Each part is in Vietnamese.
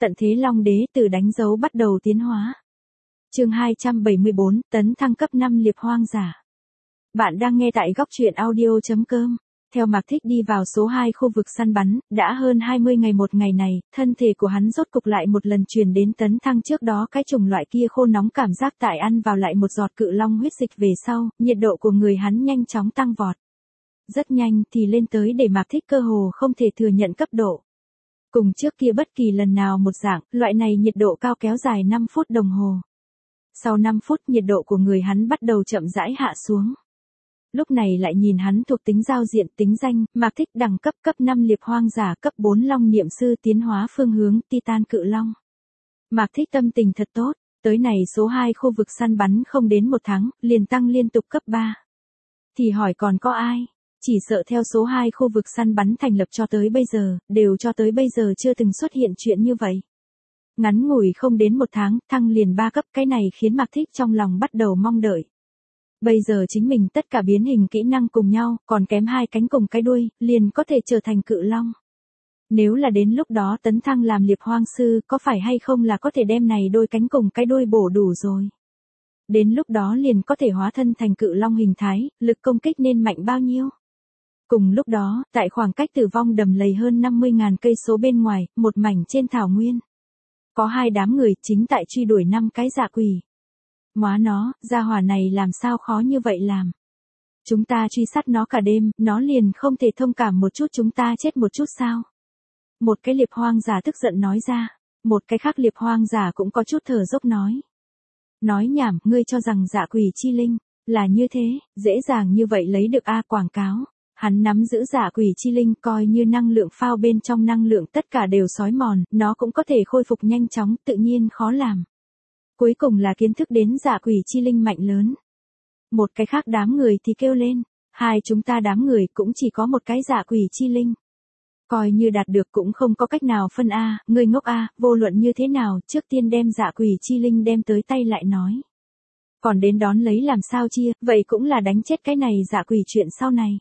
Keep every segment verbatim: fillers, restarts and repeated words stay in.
Tận thế Long Đế từ đánh dấu bắt đầu tiến hóa. Chương hai trăm bảy mươi bốn, tấn thăng cấp năm liệp hoang giả. Bạn đang nghe tại góc truyện audio chấm com. Theo Mạc Thích đi vào số hai khu vực săn bắn, đã hơn hai mươi ngày một ngày này, thân thể của hắn rốt cục lại một lần truyền đến tấn thăng trước đó cái chủng loại kia khô nóng cảm giác tại ăn vào lại một giọt cự long huyết dịch về sau, nhiệt độ của người hắn nhanh chóng tăng vọt. Rất nhanh thì lên tới để Mạc Thích cơ hồ không thể thừa nhận cấp độ. Cùng trước kia bất kỳ lần nào một dạng, loại này nhiệt độ cao kéo dài năm phút đồng hồ. Sau năm phút nhiệt độ của người hắn bắt đầu chậm rãi hạ xuống. Lúc này lại nhìn hắn thuộc tính giao diện tính danh, Mạc Thích đẳng cấp cấp năm liệp hoang giả cấp bốn long niệm sư tiến hóa phương hướng Titan cự long. Mạc Thích tâm tình thật tốt, tới này số hai khu vực săn bắn không đến một tháng, liền tăng liên tục cấp ba. Thì hỏi còn có ai? Chỉ sợ theo số hai khu vực săn bắn thành lập cho tới bây giờ, đều cho tới bây giờ chưa từng xuất hiện chuyện như vậy. Ngắn ngủi không đến một tháng, thăng liền ba cấp, cái này khiến Mạc Thích trong lòng bắt đầu mong đợi. Bây giờ chính mình tất cả biến hình kỹ năng cùng nhau, còn kém hai cánh cùng cái đuôi, liền có thể trở thành cự long. Nếu là đến lúc đó tấn thăng làm liệp hoang sư, có phải hay không là có thể đem này đôi cánh cùng cái đuôi bổ đủ rồi. Đến lúc đó liền có thể hóa thân thành cự long hình thái, lực công kích nên mạnh bao nhiêu. Cùng lúc đó, tại khoảng cách tử vong đầm lầy hơn năm mươi nghìn cây số bên ngoài, một mảnh trên thảo nguyên. Có hai đám người chính tại truy đuổi năm cái dạ quỷ. Móa nó, gia hỏa này làm sao khó như vậy làm. Chúng ta truy sát nó cả đêm, nó liền không thể thông cảm một chút chúng ta chết một chút sao. Một cái liệp hoang giả tức giận nói ra, một cái khác liệp hoang giả cũng có chút thở dốc nói. Nói nhảm, ngươi cho rằng dạ quỷ chi linh, là như thế, dễ dàng như vậy lấy được A quảng cáo. Hắn nắm giữ dạ quỷ chi linh coi như năng lượng phao bên trong năng lượng tất cả đều xói mòn, nó cũng có thể khôi phục nhanh chóng, tự nhiên khó làm. Cuối cùng là kiến thức đến dạ quỷ chi linh mạnh lớn. Một cái khác đám người thì kêu lên, hai chúng ta đám người cũng chỉ có một cái dạ quỷ chi linh. Coi như đạt được cũng không có cách nào phân A, người ngốc A, vô luận như thế nào, trước tiên đem dạ quỷ chi linh đem tới tay lại nói. Còn đến đón lấy làm sao chia, vậy cũng là đánh chết cái này dạ quỷ chuyện sau này.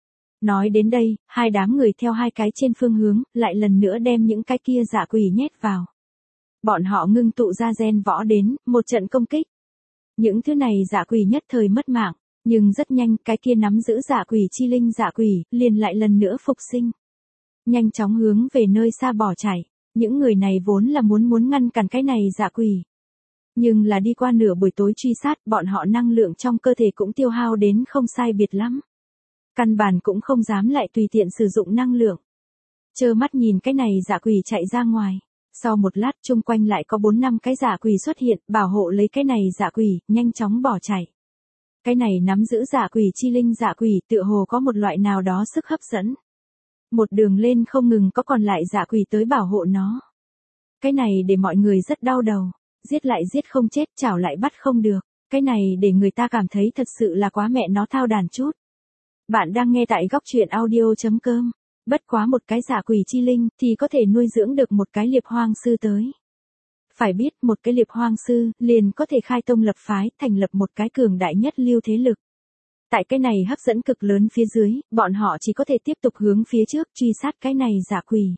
Nói đến đây, hai đám người theo hai cái trên phương hướng, lại lần nữa đem những cái kia dạ quỷ nhét vào. Bọn họ ngưng tụ ra gen võ đến, một trận công kích. Những thứ này dạ quỷ nhất thời mất mạng, nhưng rất nhanh cái kia nắm giữ dạ quỷ chi linh dạ quỷ, liền lại lần nữa phục sinh. Nhanh chóng hướng về nơi xa bỏ chạy, những người này vốn là muốn muốn ngăn cản cái này dạ quỷ. Nhưng là đi qua nửa buổi tối truy sát, bọn họ năng lượng trong cơ thể cũng tiêu hao đến không sai biệt lắm. Căn bản cũng không dám lại tùy tiện sử dụng năng lượng. Chơ mắt nhìn cái này dạ quỷ chạy ra ngoài. Sau một lát chung quanh lại có bốn năm cái dạ quỷ xuất hiện, bảo hộ lấy cái này dạ quỷ, nhanh chóng bỏ chạy. Cái này nắm giữ dạ quỷ chi linh dạ quỷ tựa hồ có một loại nào đó sức hấp dẫn. Một đường lên không ngừng có còn lại dạ quỷ tới bảo hộ nó. Cái này để mọi người rất đau đầu, giết lại giết không chết, chảo lại bắt không được. Cái này để người ta cảm thấy thật sự là quá mẹ nó thao đàn chút. Bạn đang nghe tại góc truyện audio chấm com. Bất quá một cái dạ quỷ chi linh thì có thể nuôi dưỡng được một cái liệp hoang sư tới. Phải biết một cái liệp hoang sư liền có thể khai tông lập phái, thành lập một cái cường đại nhất lưu thế lực. Tại cái này hấp dẫn cực lớn phía dưới, bọn họ chỉ có thể tiếp tục hướng phía trước truy sát cái này dạ quỷ.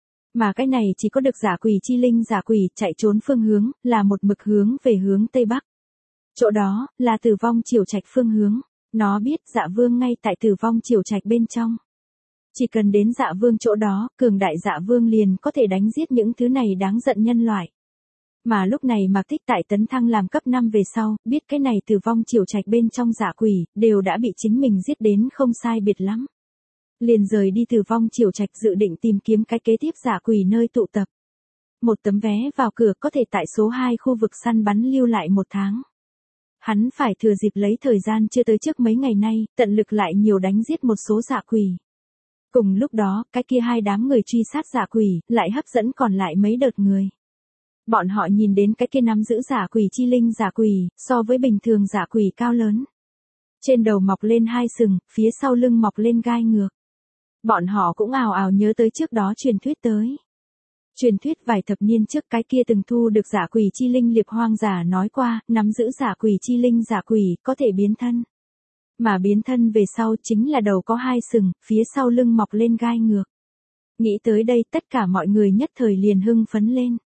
Mà cái này chỉ có được dạ quỷ chi linh dạ quỷ chạy trốn phương hướng, là một mực hướng về hướng Tây Bắc. Chỗ đó, là tử vong triều trạch phương hướng. Nó biết dạ vương ngay tại tử vong triều trạch bên trong. Chỉ cần đến dạ vương chỗ đó, cường đại dạ vương liền có thể đánh giết những thứ này đáng giận nhân loại. Mà lúc này Mạc Thích tại tấn thăng làm cấp năm về sau, biết cái này tử vong triều trạch bên trong dạ quỷ, đều đã bị chính mình giết đến không sai biệt lắm. Liền rời đi tử vong triều trạch dự định tìm kiếm cái kế tiếp dạ quỷ nơi tụ tập. Một tấm vé vào cửa có thể tại số hai khu vực săn bắn lưu lại một tháng. Hắn phải thừa dịp lấy thời gian chưa tới trước mấy ngày nay, tận lực lại nhiều đánh giết một số dạ quỷ. Cùng lúc đó, cái kia hai đám người truy sát dạ quỷ, lại hấp dẫn còn lại mấy đợt người. Bọn họ nhìn đến cái kia nắm giữ dạ quỷ chi linh dạ quỷ, so với bình thường dạ quỷ cao lớn. Trên đầu mọc lên hai sừng, phía sau lưng mọc lên gai ngược. Bọn họ cũng ào ào nhớ tới trước đó truyền thuyết tới. Truyền thuyết vài thập niên trước cái kia từng thu được dạ quỷ chi linh liệp hoang giả nói qua, nắm giữ dạ quỷ chi linh dạ quỷ, có thể biến thân. Mà biến thân về sau chính là đầu có hai sừng, phía sau lưng mọc lên gai ngược. Nghĩ tới đây tất cả mọi người nhất thời liền hưng phấn lên.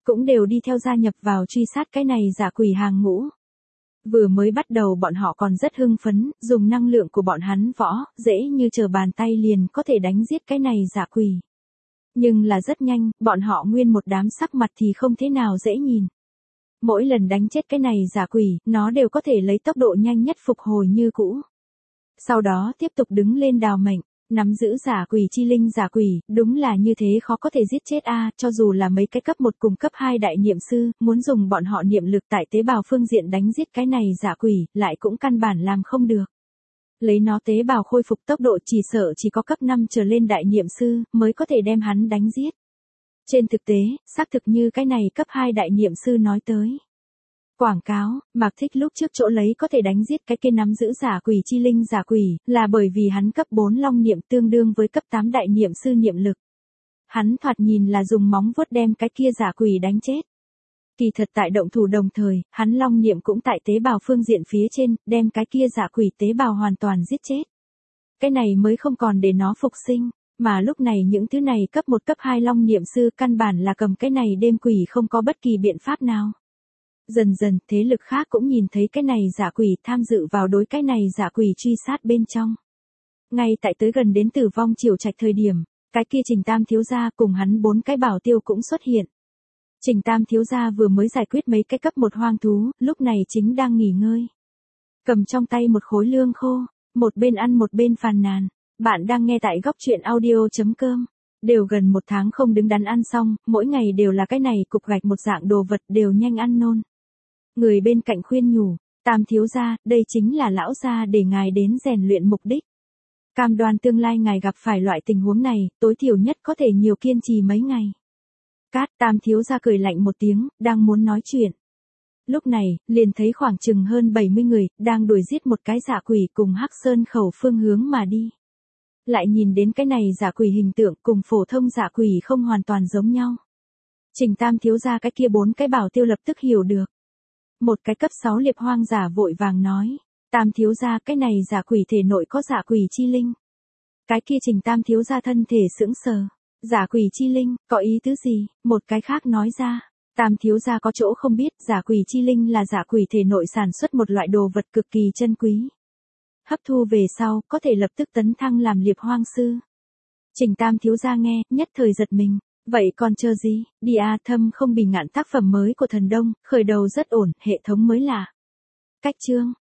cũng đều đi theo gia nhập vào truy sát cái này giả quỷ hàng ngũ. Vừa mới bắt đầu bọn họ còn rất hưng phấn, dùng năng lượng của bọn hắn võ, dễ như trở bàn tay liền có thể đánh giết cái này giả quỷ. Nhưng là rất nhanh, bọn họ nguyên một đám sắc mặt thì không thế nào dễ nhìn. Mỗi lần đánh chết cái này giả quỷ, nó đều có thể lấy tốc độ nhanh nhất phục hồi như cũ. Sau đó tiếp tục đứng lên đào mệnh, nắm giữ giả quỷ chi linh giả quỷ, đúng là như thế khó có thể giết chết a, cho dù là mấy cái cấp một cùng cấp hai đại niệm sư, muốn dùng bọn họ niệm lực tại tế bào phương diện đánh giết cái này giả quỷ, lại cũng căn bản làm không được. Lấy nó tế bào khôi phục tốc độ chỉ sợ chỉ có cấp năm trở lên đại niệm sư, mới có thể đem hắn đánh giết. Trên thực tế, xác thực như cái này cấp hai đại niệm sư nói tới. Quảng cáo, Mạc Thích lúc trước chỗ lấy có thể đánh giết cái kia nắm giữ giả quỷ chi linh giả quỷ, là bởi vì hắn cấp bốn long niệm tương đương với cấp tám đại niệm sư niệm lực. Hắn thoạt nhìn là dùng móng vuốt đem cái kia giả quỷ đánh chết. Kỳ thật tại động thủ đồng thời, hắn long niệm cũng tại tế bào phương diện phía trên, đem cái kia giả quỷ tế bào hoàn toàn giết chết. Cái này mới không còn để nó phục sinh, mà lúc này những thứ này cấp một cấp hai long niệm sư căn bản là cầm cái này đêm quỷ không có bất kỳ biện pháp nào. Dần dần, thế lực khác cũng nhìn thấy cái này giả quỷ tham dự vào đối cái này giả quỷ truy sát bên trong. Ngay tại tới gần đến tử vong chiều trạch thời điểm, cái kia Trình Tam thiếu gia cùng hắn bốn cái bảo tiêu cũng xuất hiện. Trình Tam thiếu gia vừa mới giải quyết mấy cái cấp một hoang thú, lúc này chính đang nghỉ ngơi. Cầm trong tay một khối lương khô, một bên ăn một bên phàn nàn. Bạn đang nghe tại góc truyện audio chấm com. Đều gần một tháng không đứng đắn ăn xong, mỗi ngày đều là cái này cục gạch một dạng đồ vật đều nhanh ăn nôn. Người bên cạnh khuyên nhủ, Tam thiếu gia, đây chính là lão gia để ngài đến rèn luyện mục đích. Cam đoan tương lai ngài gặp phải loại tình huống này, tối thiểu nhất có thể nhiều kiên trì mấy ngày. Cát, Tam thiếu gia cười lạnh một tiếng, đang muốn nói chuyện. Lúc này, liền thấy khoảng chừng hơn bảy mươi người, đang đuổi giết một cái giả quỷ cùng Hắc Sơn khẩu phương hướng mà đi. Lại nhìn đến cái này giả quỷ hình tượng cùng phổ thông giả quỷ không hoàn toàn giống nhau. Trình Tam thiếu gia cái kia bốn cái bảo tiêu lập tức hiểu được. Một cái cấp sáu liệp hoang giả vội vàng nói, Tam thiếu gia cái này giả quỷ thể nội có giả quỷ chi linh. Cái kia Trình Tam thiếu gia thân thể sững sờ, giả quỷ chi linh, có ý tứ gì? Một cái khác nói ra, Tam thiếu gia có chỗ không biết, giả quỷ chi linh là giả quỷ thể nội sản xuất một loại đồ vật cực kỳ chân quý. Hấp thu về sau, có thể lập tức tấn thăng làm liệp hoang sư. Trình Tam thiếu gia nghe, nhất thời giật mình. Vậy còn chờ gì, đi a thâm không bình ngạn tác phẩm mới của thần Đông, khởi đầu rất ổn, hệ thống mới lạ. Cách chương,